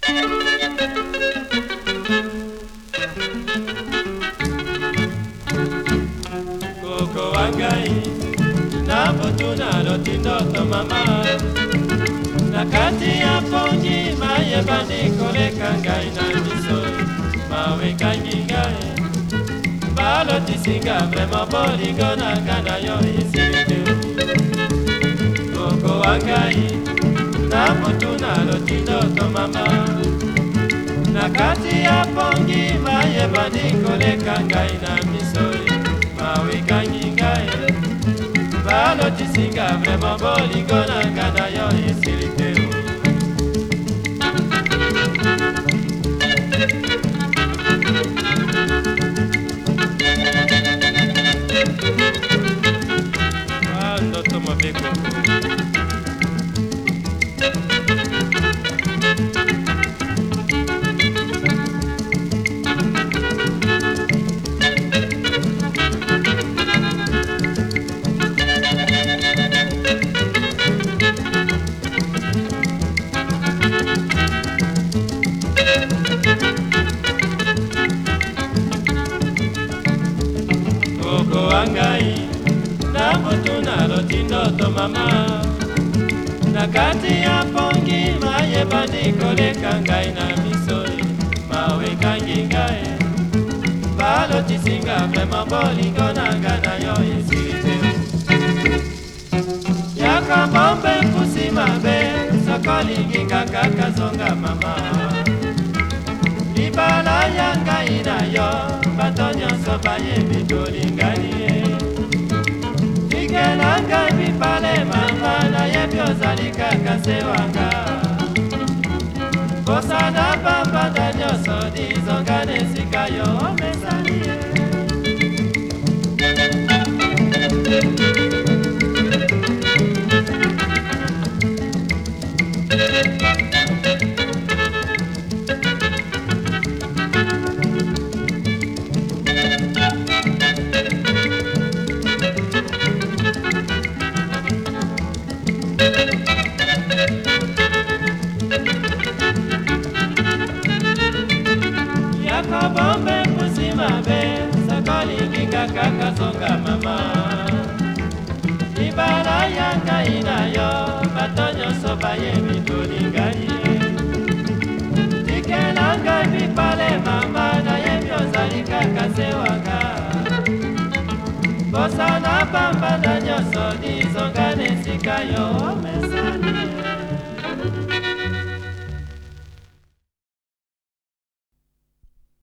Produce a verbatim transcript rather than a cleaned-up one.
Koko wangai na botuna lotindoto mama nakati ya pongi maye bandi koleka ngai na miso mawe kangi ngai balo tisinga vraiment bolingo na ngana yo isilite Koko wangai na botuna lotindoto mama nakati ya pongi maye bandi koleka ngai na miso mawe kangi ngai balo tisinga vraiment bolingo na ngana yo isilite Quando tomo beko Koko wangai na botuna lotindoto mama nakati ya pongi maye bandi koleka ngai na misoi mawe kangi ngai balo tisinga vraiment bolingo na ngana yo isilite yaka bombe kusi mabe sokolingi kaka kazonga mama libala ya ngai na yo bato nyonso bayebi tolingani ye tikela ngai bipale mama nayebi ozali kaka se wanga kosana bambanda nyonso dizongana esika yo omesani ye Yakabombe kusima be sokolingi kaka kazonga mama libala ya ngai na yo bato nyonso bayebi tolingani ye tikela ngai bipale mama nayebi ozali kaka se wanga bosana bambanda nyonso dizongana esika yo